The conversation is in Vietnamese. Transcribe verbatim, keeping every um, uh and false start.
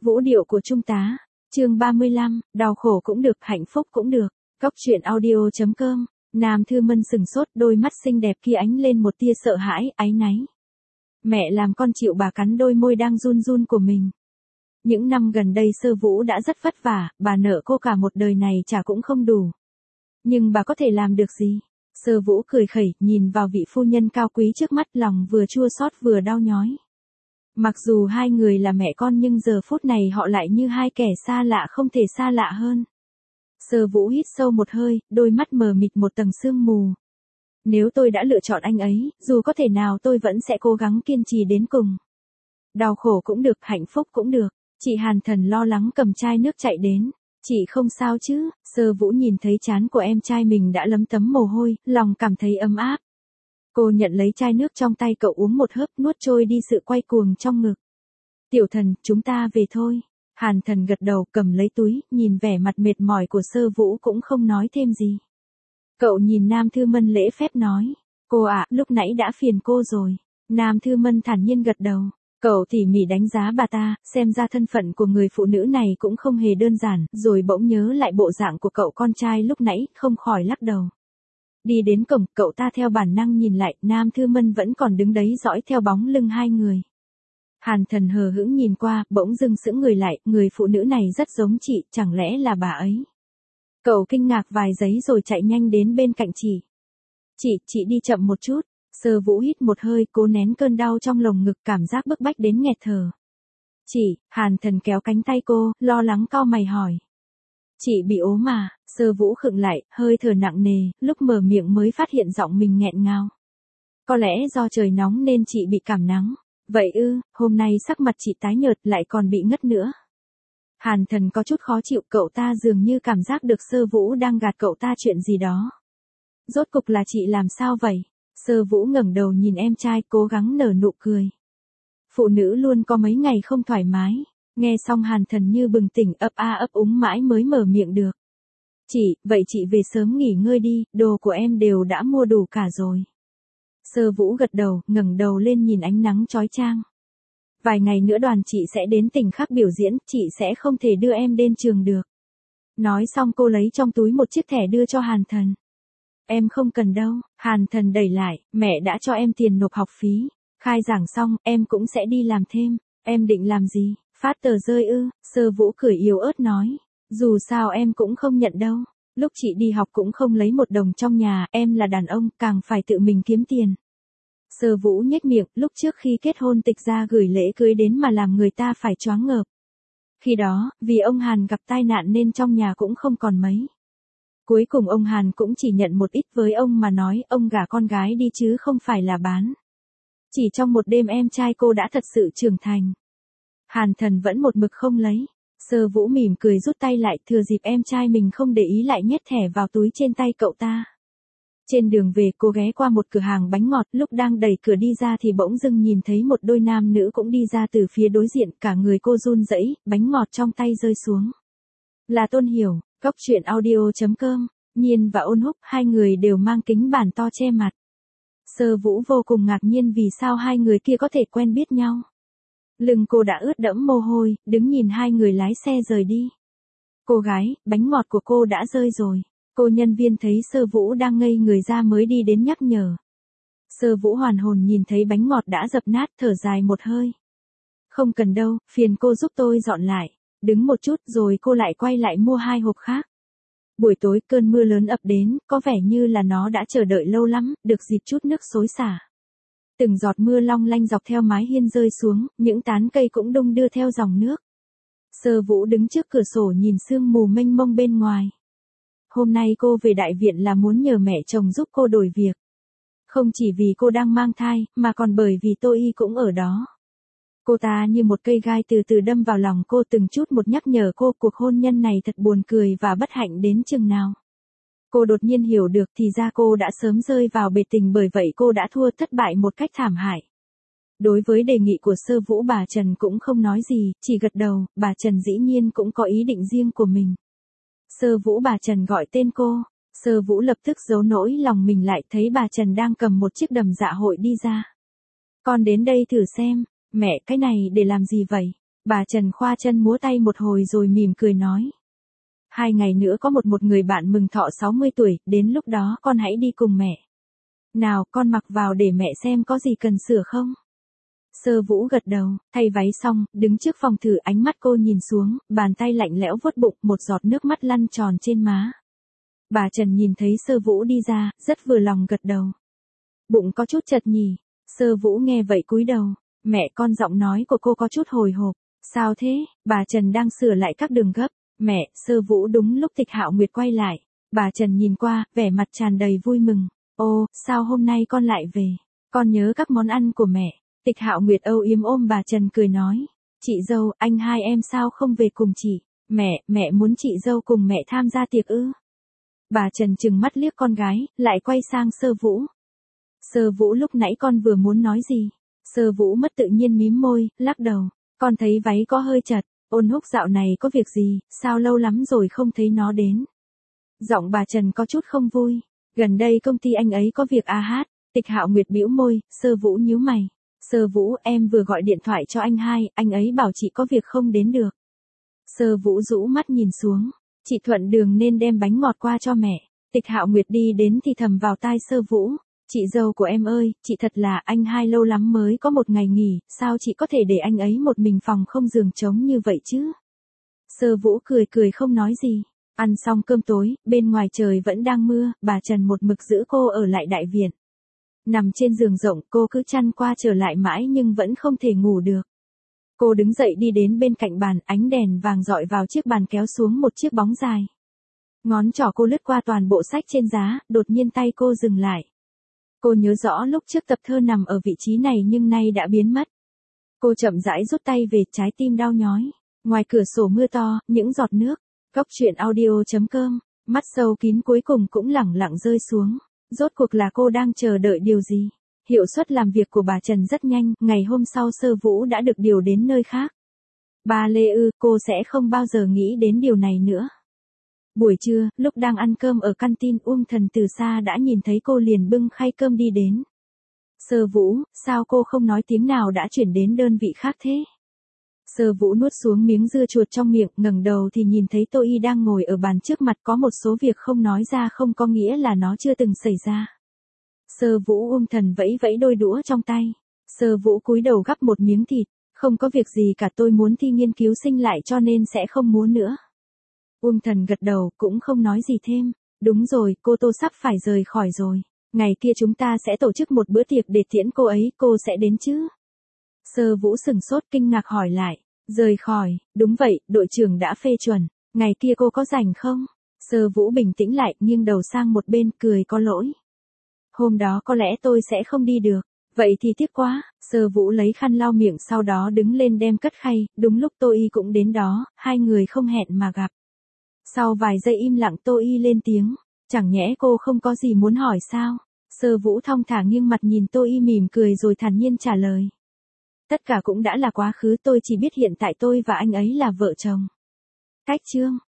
Vũ điệu của trung tá. Chương ba mươi lăm, đau khổ cũng được, hạnh phúc cũng được. Góc truyện audio chấm com. Nam Thư Mân sừng sốt, đôi mắt xinh đẹp kia ánh lên một tia sợ hãi, áy náy. Mẹ làm con chịu bà cắn đôi môi đang run run của mình. Những năm gần đây Sơ Vũ đã rất vất vả, bà nợ cô cả một đời này trả cũng không đủ. Nhưng bà có thể làm được gì? Sơ Vũ cười khẩy, nhìn vào vị phu nhân cao quý trước mắt, lòng vừa chua xót vừa đau nhói. Mặc dù hai người là mẹ con nhưng giờ phút này họ lại như hai kẻ xa lạ không thể xa lạ hơn. Sơ Vũ hít sâu một hơi, đôi mắt mờ mịt một tầng sương mù. Nếu tôi đã lựa chọn anh ấy, dù có thể nào tôi vẫn sẽ cố gắng kiên trì đến cùng. Đau khổ cũng được, hạnh phúc cũng được. Chị Hàn Thần lo lắng cầm chai nước chạy đến. Chị không sao chứ? Sơ Vũ nhìn thấy trán của em trai mình đã lấm tấm mồ hôi, lòng cảm thấy ấm áp. Cô nhận lấy chai nước trong tay cậu uống một hớp, nuốt trôi đi sự quay cuồng trong ngực. Tiểu Thần, chúng ta về thôi. Hàn Thần gật đầu, cầm lấy túi, nhìn vẻ mặt mệt mỏi của Sơ Vũ cũng không nói thêm gì. Cậu nhìn Nam Thư Mân lễ phép nói. Cô ạ, à, lúc nãy đã phiền cô rồi. Nam Thư Mân thản nhiên gật đầu. Cậu tỉ mỉ đánh giá bà ta, xem ra thân phận của người phụ nữ này cũng không hề đơn giản, rồi bỗng nhớ lại bộ dạng của cậu con trai lúc nãy, không khỏi lắc đầu. Đi đến cổng, cậu ta theo bản năng nhìn lại, Nam Thư Mân vẫn còn đứng đấy dõi theo bóng lưng hai người. Hàn Thần hờ hững nhìn qua, bỗng dưng sững người lại, người phụ nữ này rất giống chị, chẳng lẽ là bà ấy? Cậu kinh ngạc vài giây rồi chạy nhanh đến bên cạnh chị. Chị, chị đi chậm một chút. Sơ Vũ hít một hơi, cố nén cơn đau trong lồng ngực, cảm giác bức bách đến nghẹt thở. Chị, Hàn Thần kéo cánh tay cô, lo lắng cau mày hỏi. Chị bị ốm à? Sơ Vũ khựng lại, hơi thở nặng nề, lúc mở miệng mới phát hiện giọng mình nghẹn ngào. Có lẽ do trời nóng nên chị bị cảm nắng. Vậy ư, hôm nay sắc mặt chị tái nhợt lại còn bị ngất nữa. Hàn Thần có chút khó chịu, cậu ta dường như cảm giác được Sơ Vũ đang gạt cậu ta chuyện gì đó. Rốt cục là chị làm sao vậy? Sơ Vũ ngẩng đầu nhìn em trai, cố gắng nở nụ cười. Phụ nữ luôn có mấy ngày không thoải mái. Nghe xong Hàn Thần như bừng tỉnh, ấp a ấp úng mãi mới mở miệng được. Chị, vậy chị về sớm nghỉ ngơi đi, đồ của em đều đã mua đủ cả rồi. Sơ Vũ gật đầu, ngẩng đầu lên nhìn ánh nắng chói chang. Vài ngày nữa đoàn chị sẽ đến tỉnh khác biểu diễn, chị sẽ không thể đưa em đến trường được. Nói xong cô lấy trong túi một chiếc thẻ đưa cho Hàn Thần. Em không cần đâu, Hàn Thần đẩy lại, mẹ đã cho em tiền nộp học phí. Khai giảng xong, em cũng sẽ đi làm thêm. Em định làm gì? Phát tờ rơi ư? Sơ Vũ cười yếu ớt nói. Dù sao em cũng không nhận đâu. Lúc chị đi học cũng không lấy một đồng trong nhà, em là đàn ông, càng phải tự mình kiếm tiền. Sơ Vũ nhếch miệng, lúc trước khi kết hôn tịch ra gửi lễ cưới đến mà làm người ta phải choáng ngợp. Khi đó, vì ông Hàn gặp tai nạn nên trong nhà cũng không còn mấy. Cuối cùng ông Hàn cũng chỉ nhận một ít, với ông mà nói, ông gả con gái đi chứ không phải là bán. Chỉ trong một đêm em trai cô đã thật sự trưởng thành. Hàn Thần vẫn một mực không lấy. Sơ Vũ mỉm cười rút tay lại, thừa dịp em trai mình không để ý lại nhét thẻ vào túi trên tay cậu ta. Trên đường về cô ghé qua một cửa hàng bánh ngọt, lúc đang đẩy cửa đi ra thì bỗng dưng nhìn thấy một đôi nam nữ cũng đi ra từ phía đối diện, cả người cô run rẩy, bánh ngọt trong tay rơi xuống. Là Tôn Hiểu. Góc truyện audio chấm com. Nhiên và Ôn Húc, hai người đều mang kính bản to che mặt. Sơ Vũ vô cùng ngạc nhiên vì sao hai người kia có thể quen biết nhau. Lưng cô đã ướt đẫm mồ hôi, đứng nhìn hai người lái xe rời đi. Cô gái, bánh ngọt của cô đã rơi rồi. Cô nhân viên thấy Sơ Vũ đang ngây người ra mới đi đến nhắc nhở. Sơ Vũ hoàn hồn nhìn thấy bánh ngọt đã dập nát, thở dài một hơi. Không cần đâu, phiền cô giúp tôi dọn lại. Đứng một chút rồi cô lại quay lại mua hai hộp khác. Buổi tối cơn mưa lớn ập đến, có vẻ như là nó đã chờ đợi lâu lắm, được dịp chút nước xối xả. Từng giọt mưa long lanh dọc theo mái hiên rơi xuống, những tán cây cũng đung đưa theo dòng nước. Sơ Vũ đứng trước cửa sổ nhìn sương mù mênh mông bên ngoài. Hôm nay cô về đại viện là muốn nhờ mẹ chồng giúp cô đổi việc. Không chỉ vì cô đang mang thai, mà còn bởi vì Tô Y cũng ở đó. Cô ta như một cây gai từ từ đâm vào lòng cô, từng chút một nhắc nhở cô cuộc hôn nhân này thật buồn cười và bất hạnh đến chừng nào. Cô đột nhiên hiểu được thì ra cô đã sớm rơi vào bể tình, bởi vậy cô đã thua thất bại một cách thảm hại. Đối với đề nghị của Sơ Vũ, bà Trần cũng không nói gì, chỉ gật đầu. Bà Trần dĩ nhiên cũng có ý định riêng của mình. Sơ Vũ, bà Trần gọi tên cô. Sơ Vũ lập tức giấu nỗi lòng mình lại, thấy bà Trần đang cầm một chiếc đầm dạ hội đi ra. Con đến đây thử xem. Mẹ, cái này để làm gì vậy? Bà Trần khoa chân múa tay một hồi rồi mỉm cười nói. Hai ngày nữa có một một người bạn mừng thọ sáu mươi tuổi, đến lúc đó con hãy đi cùng mẹ. Nào, con mặc vào để mẹ xem có gì cần sửa không? Sơ Vũ gật đầu, thay váy xong, đứng trước phòng thử, ánh mắt cô nhìn xuống, bàn tay lạnh lẽo vuốt bụng, một giọt nước mắt lăn tròn trên má. Bà Trần nhìn thấy Sơ Vũ đi ra, rất vừa lòng gật đầu. Bụng có chút chật nhỉ? Sơ Vũ nghe vậy cúi đầu. Mẹ, con, giọng nói của cô có chút hồi hộp. Sao thế? Bà Trần đang sửa lại các đường gấp. Mẹ, Sơ Vũ đúng lúc Tịch Hạo Nguyệt quay lại. Bà Trần nhìn qua, vẻ mặt tràn đầy vui mừng. Ô, sao hôm nay con lại về? Con nhớ các món ăn của mẹ. Tịch Hạo Nguyệt âu yếm ôm bà Trần cười nói. Chị dâu, anh hai em sao không về cùng chị? Mẹ, mẹ muốn chị dâu cùng mẹ tham gia tiệc ư? Bà Trần trừng mắt liếc con gái, lại quay sang Sơ Vũ. Sơ Vũ, lúc nãy con vừa muốn nói gì? Sơ Vũ mất tự nhiên mím môi, lắc đầu. Con thấy váy có hơi chật. Ôn Húc dạo này có việc gì, sao lâu lắm rồi không thấy nó đến? Giọng bà Trần có chút không vui. Gần đây công ty anh ấy có việc a hát. Tịch Hạo Nguyệt bĩu môi, Sơ Vũ nhíu mày. Sơ Vũ, em vừa gọi điện thoại cho anh hai, anh ấy bảo chị có việc không đến được. Sơ Vũ rũ mắt nhìn xuống. Chị thuận đường nên đem bánh ngọt qua cho mẹ. Tịch Hạo Nguyệt đi đến thì thầm vào tai Sơ Vũ. Chị dâu của em ơi, chị thật là, anh hai lâu lắm mới có một ngày nghỉ, sao chị có thể để anh ấy một mình phòng không giường trống như vậy chứ? Sơ Vũ cười cười không nói gì. Ăn xong cơm tối, bên ngoài trời vẫn đang mưa, bà Trần một mực giữ cô ở lại đại viện. Nằm trên giường rộng, cô cứ chăn qua trở lại mãi nhưng vẫn không thể ngủ được. Cô đứng dậy đi đến bên cạnh bàn, ánh đèn vàng dọi vào chiếc bàn kéo xuống một chiếc bóng dài. Ngón trỏ cô lướt qua toàn bộ sách trên giá, đột nhiên tay cô dừng lại. Cô nhớ rõ lúc trước tập thơ nằm ở vị trí này nhưng nay đã biến mất. Cô chậm rãi rút tay về, trái tim đau nhói. Ngoài cửa sổ mưa to, những giọt nước. Góc truyện audio chấm com, mắt sâu kín cuối cùng cũng lẳng lặng rơi xuống. Rốt cuộc là cô đang chờ đợi điều gì? Hiệu suất làm việc của bà Trần rất nhanh, ngày hôm sau Sơ Vũ đã được điều đến nơi khác. Ba Lê ư, cô sẽ không bao giờ nghĩ đến điều này nữa. Buổi trưa, lúc đang ăn cơm ở căn tin, Uông Thần từ xa đã nhìn thấy cô liền bưng khay cơm đi đến. Sơ Vũ, sao cô không nói tiếng nào đã chuyển đến đơn vị khác thế? Sơ Vũ nuốt xuống miếng dưa chuột trong miệng, ngẩng đầu thì nhìn thấy Tô Y đang ngồi ở bàn trước mặt, có một số việc không nói ra không có nghĩa là nó chưa từng xảy ra. Sơ Vũ, Uông Thần vẫy vẫy đôi đũa trong tay. Sơ Vũ cúi đầu gắp một miếng thịt, không có việc gì cả, tôi muốn thi nghiên cứu sinh lại cho nên sẽ không muốn nữa. Uông Thần gật đầu, cũng không nói gì thêm. Đúng rồi, cô Tô sắp phải rời khỏi rồi. Ngày kia chúng ta sẽ tổ chức một bữa tiệc để tiễn cô ấy, cô sẽ đến chứ? Sơ Vũ sừng sốt kinh ngạc hỏi lại. Rời khỏi, đúng vậy, đội trưởng đã phê chuẩn. Ngày kia cô có rảnh không? Sơ Vũ bình tĩnh lại, nghiêng đầu sang một bên, cười có lỗi. Hôm đó có lẽ tôi sẽ không đi được. Vậy thì tiếc quá. Sơ Vũ lấy khăn lau miệng sau đó đứng lên đem cất khay, đúng lúc Tô Y cũng đến đó, hai người không hẹn mà gặp. Sau vài giây im lặng Tô Y lên tiếng. Chẳng nhẽ cô không có gì muốn hỏi sao? Sơ Vũ thong thả nghiêng mặt nhìn Tô Y mỉm cười rồi thản nhiên trả lời. Tất cả cũng đã là quá khứ, tôi chỉ biết hiện tại tôi và anh ấy là vợ chồng. Cách chương.